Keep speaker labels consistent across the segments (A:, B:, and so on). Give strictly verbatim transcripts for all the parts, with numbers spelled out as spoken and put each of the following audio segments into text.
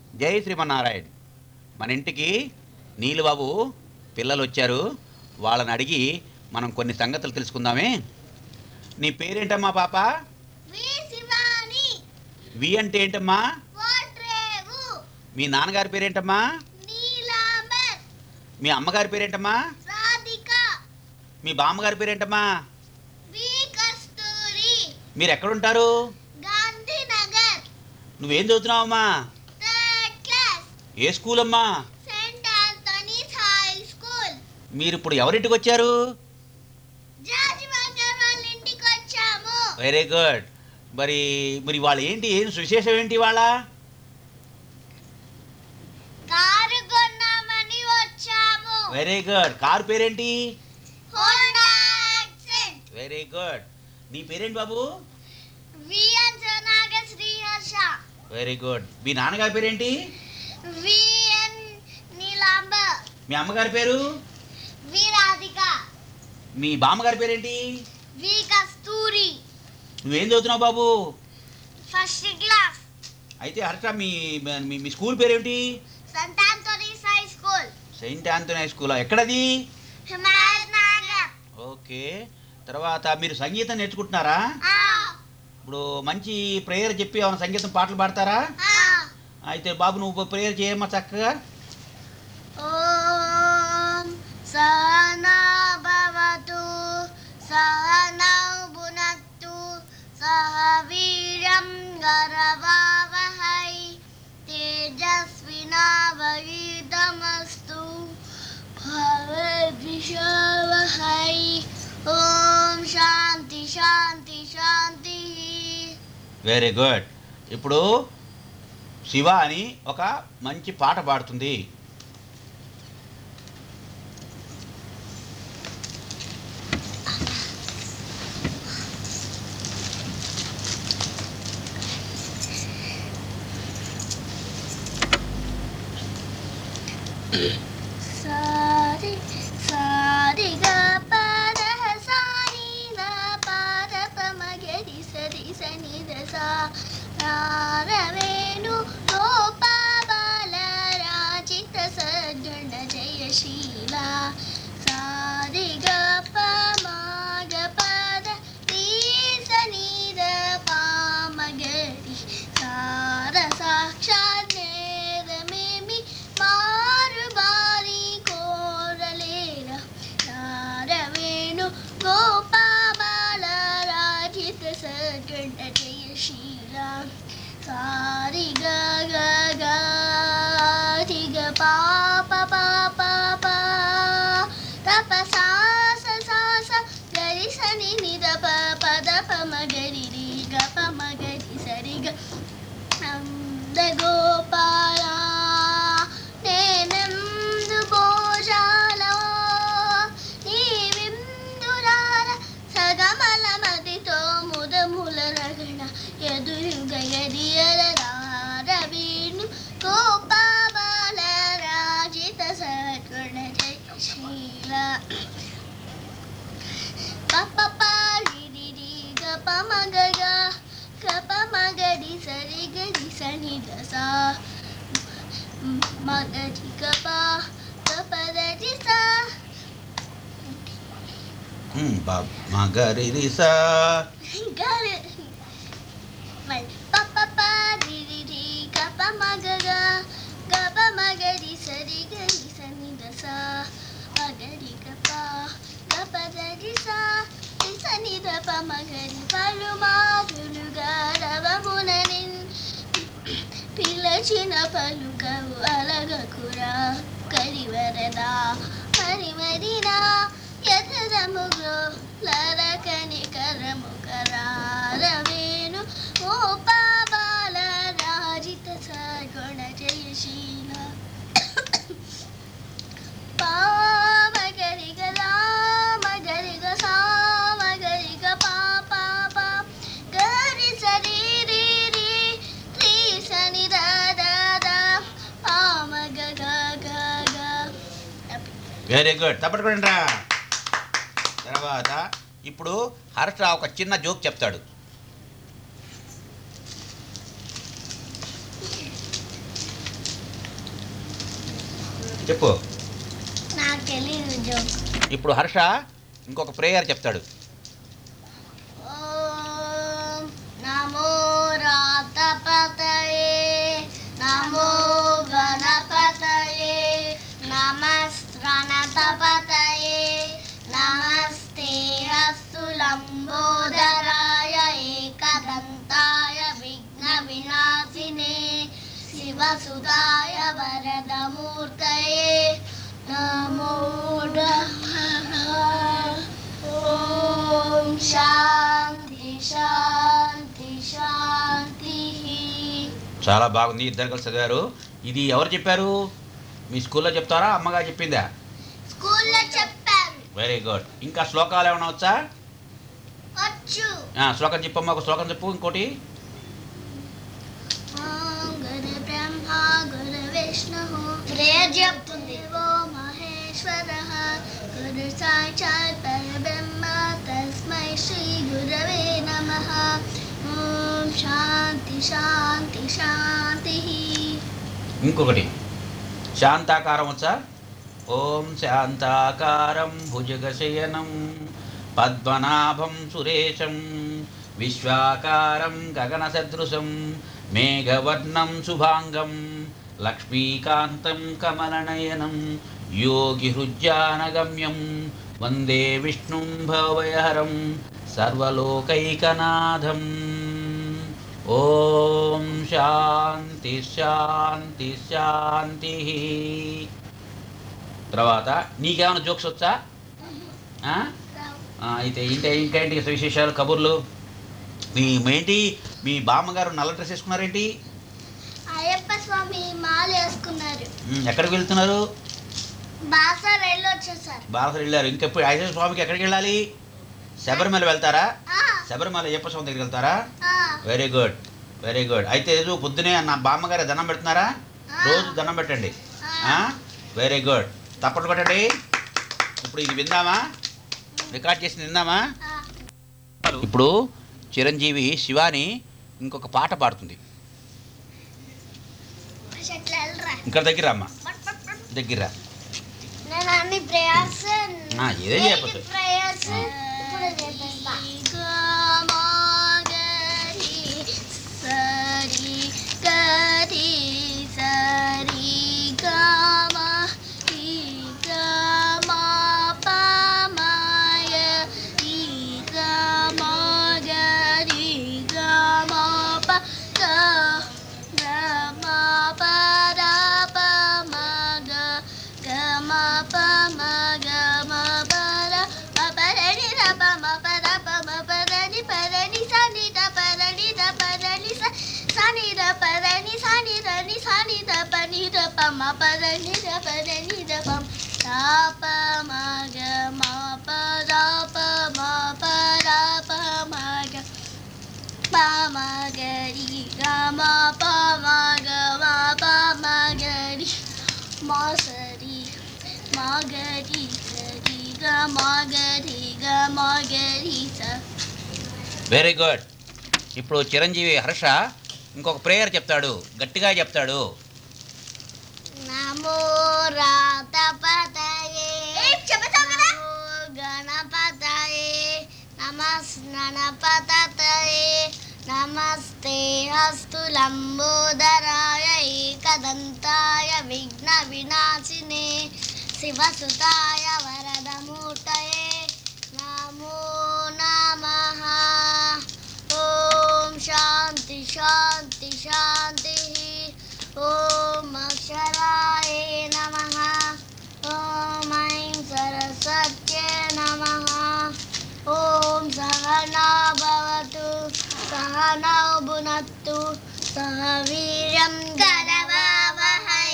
A: జై శ్రీమన్నారాయణ. మన ఇంటికి నీలుబాబు పిల్లలు వచ్చారు. వాళ్ళని అడిగి మనం కొన్ని సంగతులు తెలుసుకుందామే. నీ పేరేంటమ్మా పాప? వి అంటే ఏంటమ్మా? మీ నాన్నగారి పేరేంటమ్మా? మీ అమ్మగారి పేరేంటమ్మా? మీ బామ్మగారి పేరేంటమ్మా? మీరు ఎక్కడుంటారు? నువ్వేం చదువుతున్నావమ్మా? ఏ స్కూల్ అమ్మా? మీరు ఇప్పుడు ఎవరింటికి వచ్చారు? Very good. మరి మరి వాళ్ళు ఏంటి, ఏం విశేషం ఏంటి వాళ్ళ? Very good. కారు పేరేంటి? Very good. నీ పేరేంటి బాబు? Very good. మీ నాన్నగారి పేరేంటి? మీ అమ్మగారి పేరు? మీ బామ్మగారి పేరేంటి? నువ్వేం చదువుతున్నావు బాబు?
B: First class.
A: అయితే హర్ష, మీ మీ స్కూల్ పేరేంటి?
B: Saint Anthony's high school.
A: Saint Anthony high school. ఎక్కడది?
B: హిమాయత్ నగర్.
A: ఓకే. తర్వాత మీరు సంగీతం నేర్చుకుంటున్నారా? ఇప్పుడు మంచి ప్రేయర్ చెప్పి ఏమైనా సంగీతం పాటలు పాడతారా? అయితే బాబు నువ్వు ప్రేయర్ చేయమ్మా చక్కగా.
B: ఓం సహనా భవతు సహనౌ భునక్తు సహ వీర్యం కరవావహై తేజస్వినావధీతమస్తు భవేద్విషావహై. ఓం శాంతి శాంతి శాంతి.
A: Very good. ఇప్పుడు శివ అని ఒక మంచి పాట పాడుతుంది.
B: సారి సారి గ పద సాని ద పద పమ గరి సరి సని ద సా రారవేణు గోప బాల రాజిత సజ్జన జయశీల. సారి గ పమ గ పద నీ సని ద పామ గరి సార సాక్షాత్ నేరమేమి మారు బారి కోరలేర. నారవేణు గోపాల రాజిత సగణ జయశీల. సారి గ గ గ రి గ పాప పాప పా తప సాస సాస గరి సని ని ద ప పద పమ గరి రి గ పమ గరి సరి గ నంద గోపాల నేనందు భోజాలో నీ విందురాల సగమల మదితో ముదముల రగణ ఎదురుగ ఎదియల రారవీణు గోపాల రాజిత సగణ జయశీల. పప పారి రి గ పమ గ గ గ పమ గరి సరి గరి సని ద సా మగరి గ ప గ పదరి సా.
A: మగరి రిసా
B: గరి మళ్ళీ పప పారి రి గ పమ గ గ గ పమ గరి సరి గరి సని ద సా మగరి గ ప గ పదరి సా రి సని ద పమ గరి పలుమారులుగా రవమునని పిలచిన పలుకవు అలగకురా కరివరదా హరిమరినా యథదముగో లరకని కరము కరారవేణు గోపాల రాజిత సగుణ జయశీల. పామగరి గ రామగరి గ సామగరి గ పాప పా గరి సరి రి రి రి సని ద ద ద పామ గ గ గ గ.
A: Very good. తప్పకుండా రా. తర్వాత ఇప్పుడు హర్ష ఒక చిన్న జోక్ చెప్తాడు. చెప్పు.
B: నాకు తెలియదు జోక్.
A: ఇప్పుడు హర్ష ఇంకొక ప్రేయర్ చెప్తాడు.
B: ఓం నమో రాతపతయే నమో గణపతయే నమస్త్రణతపతయే నమస్తే అస్తు లంబోదరాయ ఏకదంతాయ విఘ్న వినాశినే శివసుతాయ వరదమూర్తయే నమో నమః. ఓం శాంతి శాంతి శాంతి.
A: చాలా బాగుంది, ఇద్దరు కలిసి చదివారు. ఇది ఎవరు చెప్పారు? మీ స్కూల్లో చెప్తారా, అమ్మగారు చెప్పిందా?
B: స్కూల్లో చెప్పారు.
A: Very good. ఇంకా శ్లోకాలు ఏమైనా వచ్చా?
B: వచ్చు.
A: ఆ, శ్లోకం చెప్పమ్మా, ఒక శ్లోకం చెప్పు. ఇంకోటి.
B: ఓం గురు బ్రహ్మ గురు విష్ణు ప్రేయర్ చెప్తుంది. ఓ మహేశ్వరః గురు సాక్షాత్ పరబ్రహ్మ తస్మై శ్రీ గురవే నమః. ఓం శాంతి శాంతి శాంతి.
A: ఇంకొకటి శాంతాకారం వచ్చా? ఓం శాంతాకారం భుజగశయనం పద్మనాభం సురేశం విశ్వాకారం గగనసదృశం మేఘవర్ణం శుభాంగం లక్ష్మీకాంతం కమలనయనం యోగిహృజ్యానగమ్యం వందే విష్ణుం భవభయహరం సర్వలోకైకనాథం. ఓం శాంతి శాంతి శాంతి. తర్వాత నీకేమైనా జోక్స్ వచ్చా? ఆ? ఆ, అయితే ఇంటే ఇంకేంటి విశేషాలు, కబుర్లు? మీ ఏంటి మీ బామ్మగారు నల్ల డ్రెస్ వేసుకున్నారేంటి?
B: అయ్యప్ప స్వామి మాల వేసుకున్నారు.
A: ఉమ్, ఎక్కడికి వెళ్తున్నారు?
B: బాసర్ వెళ్ళి వచ్చేసారు.
A: బాలసరి వెళ్ళారు. ఇంకెప్పుడు అయ్యప్ప స్వామికి ఎక్కడికి వెళ్ళాలి? శబరిమల వెళ్తారా? శబరిమల అయ్యప్ప స్వామి దగ్గరికి వెళ్తారా? Very good, very good. అయితే రోజు పొద్దునే నా బామ్మగారు దండం పెడుతున్నారా? రోజు దండం పెట్టండి. Very good. తప్పట్లు కొట్టండి. ఇప్పుడు ఇది విందామా? రికార్డ్ చేసి విందామా? ఇప్పుడు చిరంజీవి శివాని ఇంకొక పాట పాడుతుంది. ఇక్కడ దగ్గర అమ్మా, దగ్గర
B: నేను అన్ని ప్రేయర్స్
A: ఏదో చెప్పచ్చు.
B: ప్రేయర్స్ ఇప్పుడు చేపిస్తా. సరి గరి సరి గమ ఈ గమ పమయ ఈ గమ గరి గమ ప గ గమ పద పమ గ గమ పమ గమ పద పపరణి రపమ పద పమ పదని పదని సని ద పదని ద పదని స సని ద పదని సని దని సని ద పని ద పమ పదని ద పదని ద పమ తాప మగ మా పద పమ పద పమ గ పమ గరి గమ పమ గమ పమ గరి మా సరి మా గరి సరి గ మా గరి గ మా గరి స.
A: Very good. ఇప్పుడు చిరంజీవి హర్ష ఇంకొక ప్రేయర్ చెప్తాడు, గట్టిగా చెప్తాడు.
B: నమో రాతపతయే నమో గణపతయే నమస్ననపతయే నమస్తే హస్తు లంబోదరాయ ఏకదంతాయ విఘ్న వినాశినే శివసుతాయ వరదమూర్తయే నమో నమః. ఓం శాంతి శాంతి శాంతి. ఓం అక్షరాయ నమః. ఓం ఐం సరస్వత్యై నమః. ఓం సహనా భవతు సహనౌ భునత్తు సహ వీర్యం కరవావహై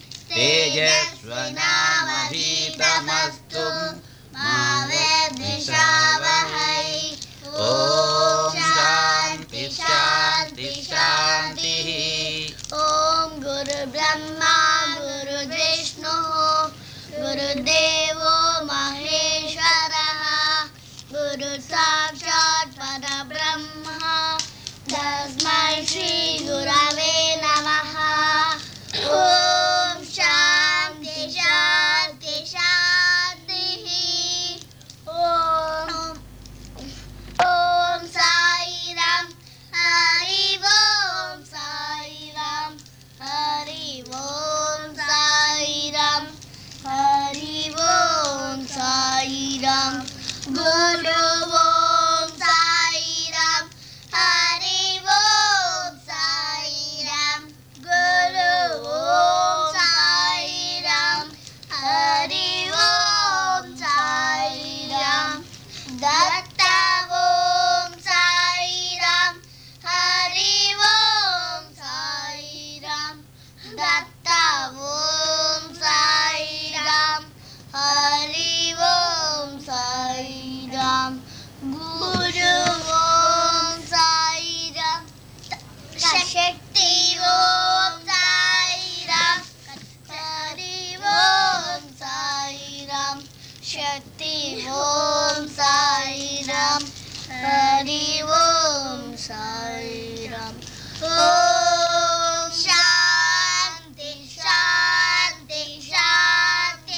A: తేజస్వినావధీతమస్తు
B: మా విద్విషావహై.
A: ఓం శాంతి శాంతి శాంతి.
B: ఓం గురు బ్రహ్మా గురు విష్ణు గురుదేవో మహేశ్వరః గురు సాక్షాత్ పరబ్రహ్మ తస్మై శ్రీ గురవే నమః. ఓం శాంతి శాంతి దత్త ఓం సాయి రామ్ హరి ఓం సాయి రామ్ గురు ఓం సాయి రామ్ శక్తి ఓం సాయి రామ్ హరి ఓం సాయి రామ్ శక్తి ఓం సాయి రామ్ హరి ఓం సాయి రామ్ ఓం శాంతి శాంతి శాంతి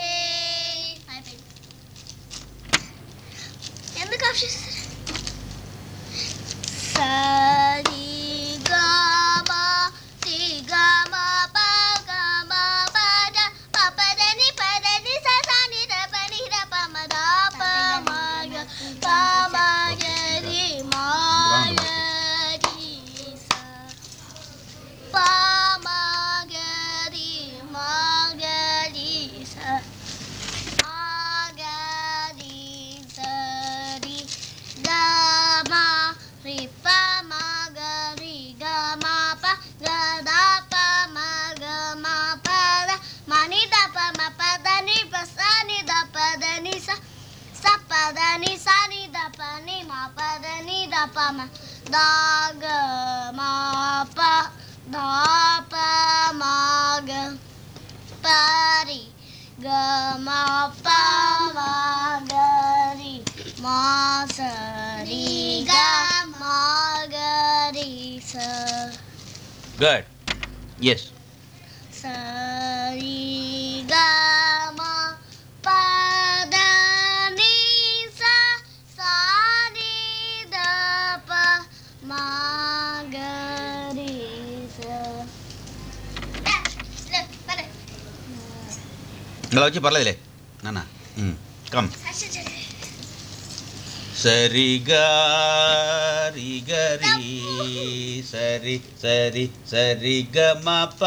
B: ఎందుకు ఆఫ్ చేస్తారు సరి గమ సి గమ ప గమ పద పపదని పదని సని ద పని ర ప మ ద ప మ గ ప మ గ రి మ గ రి స ప మ గ రి మ గ రి స ఆ గ రి స రి గ మ రి ప మ గ రి గ మ ప గ ద ప మ గ మ ప ద మ ని ద ప మ ప ద ని ప స ని ద ప ద ని స స ప ద ని స ని ద ప ని మ ప ద ని ద ప మ ద గ మ ప ద ప మ గ ప రి గ మ ప మ గ రి మ స రి గ మ గ రి స
A: గుడ్ ఎస్
B: స రి గ మ ప ద ని స స ని ద ప మ గ రి స
A: ఇలా వచ్చి పర్లేదులే నాన్న కమ్ సరిగా రి గరి సరి సరి సరి గమ ప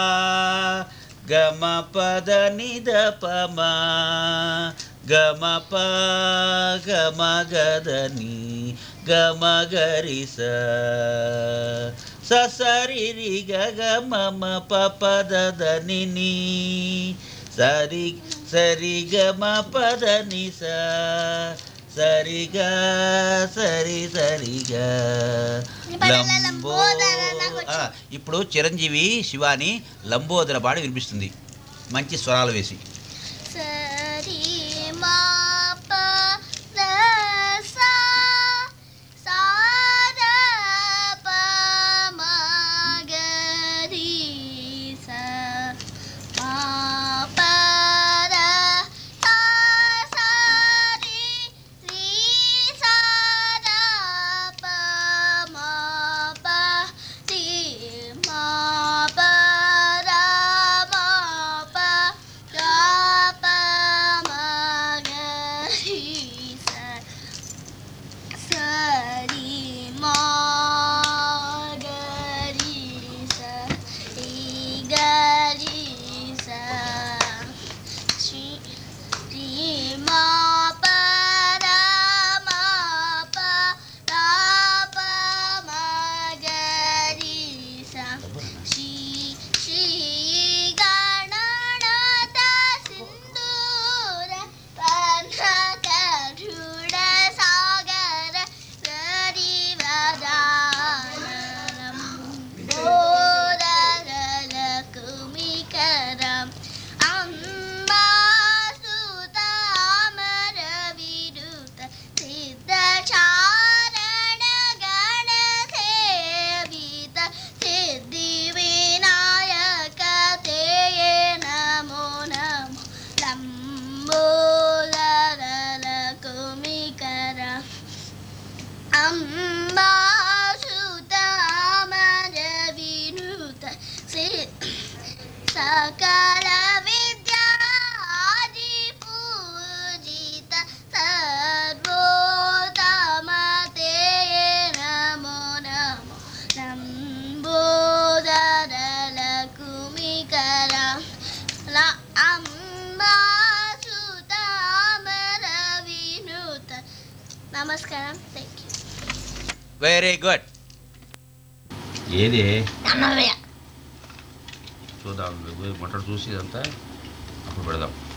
A: గమ పద నిద పమ గమ ప గమ గదని గమ గరి స స సరి రి గ గమ మ ప పద దని ని సరి సరి గమ పద ని స సరిగా సరి సరిగా లంబో ఆ, ఇప్పుడు చిరంజీవి శివాని లంబోదర పాడి వినిపిస్తుంది మంచి స్వరాలు వేసి
B: సరి మా ప ద స సా ద ప మ గ రి స మా ప ద స స రి రి స ద ప మ ప రి మా ప ద మ ప గ ప మ గ రి స స రి మా గ రి స రి గ రి స శ్రీ రి మా ప ర మ ప ర ప మ గ రి స శ్రీ శ్రీ గణనాథ సింధూర పన్నగరుడ సాగర గరి వదాననం బోధరల కుమికరం అమ్మా సుత అమర విరుత సిద్ధ చారణ గణ సేవిత సిద్ధి వినాయక తే నమో నమో లంబోదరల కుమికర అమ్మా సుత అమర వినుత సకల విద్యా ఆది పూజిత సర్వోత్తమ తే నమో నమో లంబోదరల కుమికర ల అమ్మా సుత అమర వినుత నమస్కారం థ్యాంక్ యూ
A: వెరీ గుడ్ ఏది
B: అమ్మయ్య
A: చూద్దాం మొట్టడు చూసి ఇదంతా అప్పుడు పెడదాం.